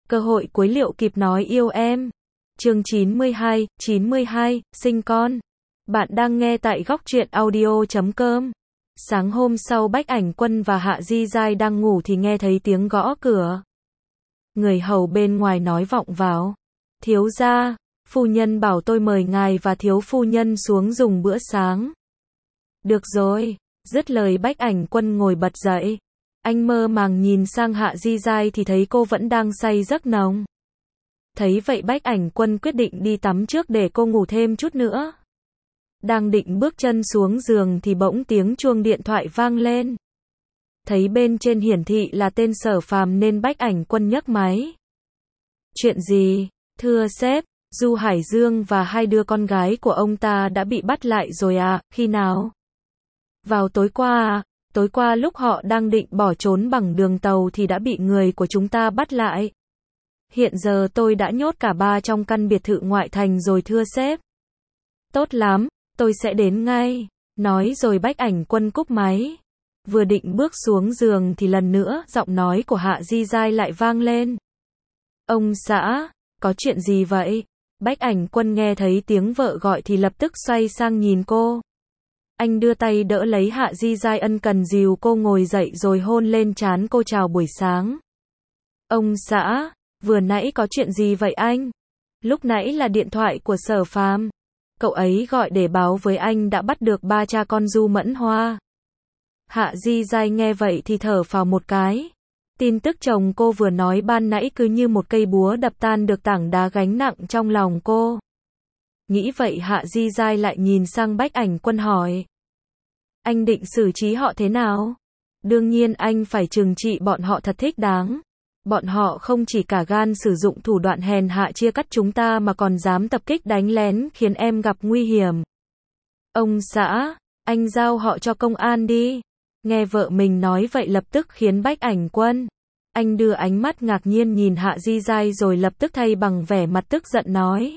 Cơ hội cuối liệu kịp nói yêu em. Chương 92, sinh con. Bạn đang nghe tại góc truyện audio.com. Sáng hôm sau Bách Ảnh Quân và Hạ Di Giai đang ngủ thì nghe thấy tiếng gõ cửa. Người hầu bên ngoài nói vọng vào. Thiếu gia, phu nhân bảo tôi mời ngài và thiếu phu nhân xuống dùng bữa sáng. Được rồi, dứt lời Bách Ảnh Quân ngồi bật dậy. Anh mơ màng nhìn sang Hạ Di Giai thì thấy cô vẫn đang say giấc nồng. Thấy vậy Bách Ảnh Quân quyết định đi tắm trước để cô ngủ thêm chút nữa. Đang định bước chân xuống giường thì bỗng tiếng chuông điện thoại vang lên. Thấy bên trên hiển thị là tên Sở Phàm nên Bách Ảnh Quân nhấc máy. Chuyện gì? Thưa sếp, Du Hải Dương và hai đứa con gái của ông ta đã bị bắt lại rồi à, khi nào? Vào tối qua à? Tối qua lúc họ đang định bỏ trốn bằng đường tàu thì đã bị người của chúng ta bắt lại. Hiện giờ tôi đã nhốt cả ba trong căn biệt thự ngoại thành rồi thưa sếp. Tốt lắm, tôi sẽ đến ngay. Nói rồi Bách Ảnh Quân cúp máy. Vừa định bước xuống giường thì lần nữa giọng nói của Hạ Di Giai lại vang lên. Ông xã, có chuyện gì vậy? Bách Ảnh Quân nghe thấy tiếng vợ gọi thì lập tức xoay sang nhìn cô. Anh đưa tay đỡ lấy Hạ Di Giai ân cần dìu cô ngồi dậy rồi hôn lên trán cô chào buổi sáng. Ông xã, vừa nãy có chuyện gì vậy anh? Lúc nãy là điện thoại của Sở Phàm. Cậu ấy gọi để báo với anh đã bắt được ba cha con Du Mẫn Hoa. Hạ Di Giai nghe vậy thì thở phào một cái. Tin tức chồng cô vừa nói ban nãy cứ như một cây búa đập tan được tảng đá gánh nặng trong lòng cô. Nghĩ vậy Hạ Di Giai lại nhìn sang Bách Ảnh Quân hỏi. Anh định xử trí họ thế nào? Đương nhiên anh phải trừng trị bọn họ thật thích đáng. Bọn họ không chỉ cả gan sử dụng thủ đoạn hèn hạ chia cắt chúng ta mà còn dám tập kích đánh lén khiến em gặp nguy hiểm. Ông xã, anh giao họ cho công an đi. Nghe vợ mình nói vậy lập tức khiến Bách Ảnh Quân. Anh đưa ánh mắt ngạc nhiên nhìn Hạ Di Giai rồi lập tức thay bằng vẻ mặt tức giận nói.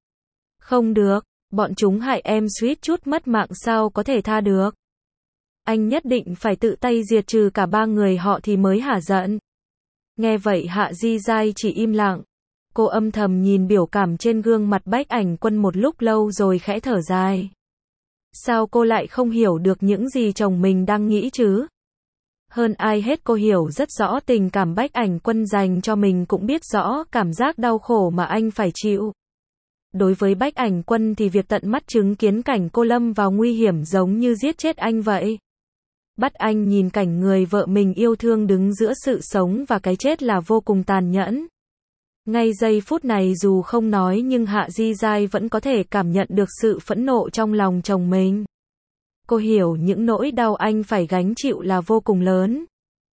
Không được, bọn chúng hại em suýt chút mất mạng sao có thể tha được. Anh nhất định phải tự tay diệt trừ cả ba người họ thì mới hả giận. Nghe vậy Hạ Di Giai chỉ im lặng. Cô âm thầm nhìn biểu cảm trên gương mặt Bách Ảnh Quân một lúc lâu rồi khẽ thở dài. Sao cô lại không hiểu được những gì chồng mình đang nghĩ chứ? Hơn ai hết cô hiểu rất rõ tình cảm Bách Ảnh Quân dành cho mình, cũng biết rõ cảm giác đau khổ mà anh phải chịu. Đối với Bách Ảnh Quân thì việc tận mắt chứng kiến cảnh cô lâm vào nguy hiểm giống như giết chết anh vậy. Bắt anh nhìn cảnh người vợ mình yêu thương đứng giữa sự sống và cái chết là vô cùng tàn nhẫn. Ngay giây phút này dù không nói nhưng Hạ Di Giai vẫn có thể cảm nhận được sự phẫn nộ trong lòng chồng mình. Cô hiểu những nỗi đau anh phải gánh chịu là vô cùng lớn.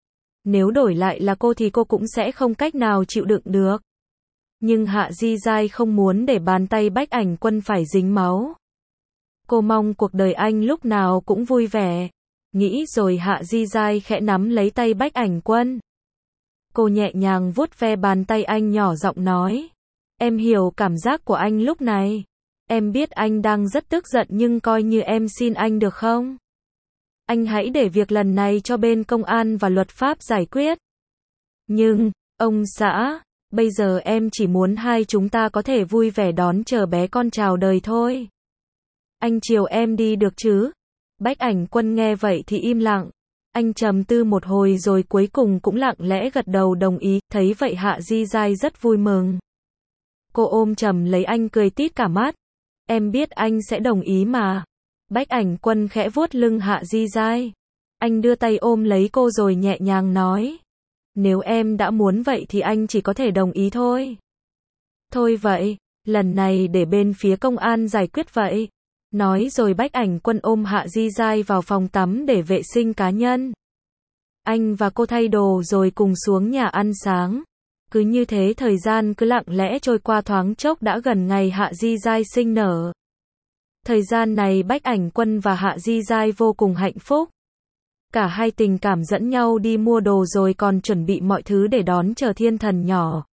Nếu đổi lại là cô thì cô cũng sẽ không cách nào chịu đựng được. Nhưng Hạ Di Giai không muốn để bàn tay Bách Ảnh Quân phải dính máu. Cô mong cuộc đời anh lúc nào cũng vui vẻ. Nghĩ rồi Hạ Di Giai khẽ nắm lấy tay Bách Ảnh Quân. Cô nhẹ nhàng vuốt ve bàn tay anh nhỏ giọng nói. Em hiểu cảm giác của anh lúc này. Em biết anh đang rất tức giận nhưng coi như em xin anh được không? Anh hãy để việc lần này cho bên công an và luật pháp giải quyết. Nhưng, ông xã, bây giờ em chỉ muốn hai chúng ta có thể vui vẻ đón chờ bé con chào đời thôi. Anh chiều em đi được chứ? Bách Ảnh Quân nghe vậy thì im lặng. Anh trầm tư một hồi rồi cuối cùng cũng lặng lẽ gật đầu đồng ý. Thấy vậy Hạ Di Giai rất vui mừng. Cô ôm chầm lấy anh cười tít cả mắt. Em biết anh sẽ đồng ý mà. Bách Ảnh Quân khẽ vuốt lưng Hạ Di Giai. Anh đưa tay ôm lấy cô rồi nhẹ nhàng nói. Nếu em đã muốn vậy thì anh chỉ có thể đồng ý thôi. Thôi vậy, lần này để bên phía công an giải quyết vậy. Nói rồi Bách Ảnh Quân ôm Hạ Di Giai vào phòng tắm để vệ sinh cá nhân. Anh và cô thay đồ rồi cùng xuống nhà ăn sáng. Cứ như thế thời gian cứ lặng lẽ trôi qua, thoáng chốc đã gần ngày Hạ Di Giai sinh nở. Thời gian này Bách Ảnh Quân và Hạ Di Giai vô cùng hạnh phúc. Cả hai tình cảm dẫn nhau đi mua đồ rồi còn chuẩn bị mọi thứ để đón chờ thiên thần nhỏ.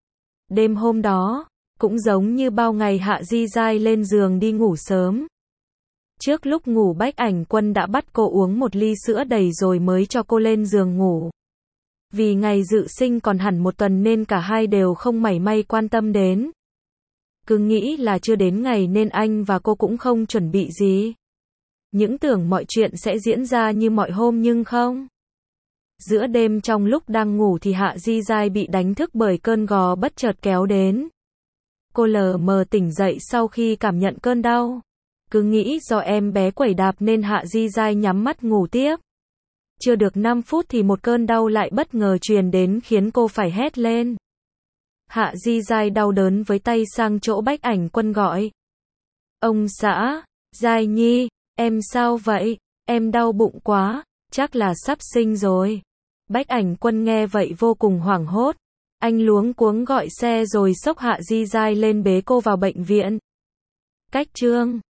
Đêm hôm đó, cũng giống như bao ngày Hạ Di Giai lên giường đi ngủ sớm. Trước lúc ngủ Bách Ảnh Quân đã bắt cô uống một ly sữa đầy rồi mới cho cô lên giường ngủ. Vì ngày dự sinh còn hẳn một tuần nên cả hai đều không mảy may quan tâm đến. Cứ nghĩ là chưa đến ngày nên anh và cô cũng không chuẩn bị gì. Những tưởng mọi chuyện sẽ diễn ra như mọi hôm nhưng không. Giữa đêm trong lúc đang ngủ thì Hạ Di Giai bị đánh thức bởi cơn gò bất chợt kéo đến. Cô lờ mờ tỉnh dậy sau khi cảm nhận cơn đau. Cứ nghĩ do em bé quẩy đạp nên Hạ Di Giai nhắm mắt ngủ tiếp. Chưa được 5 phút thì một cơn đau lại bất ngờ truyền đến khiến cô phải hét lên. Hạ Di Giai đau đớn với tay sang chỗ Bách Ảnh Quân gọi. Ông xã, Giai Nhi, em sao vậy? Em đau bụng quá, chắc là sắp sinh rồi. Bách Ảnh Quân nghe vậy vô cùng hoảng hốt. Anh luống cuống gọi xe rồi xốc Hạ Di Giai lên bế cô vào bệnh viện. Cách chương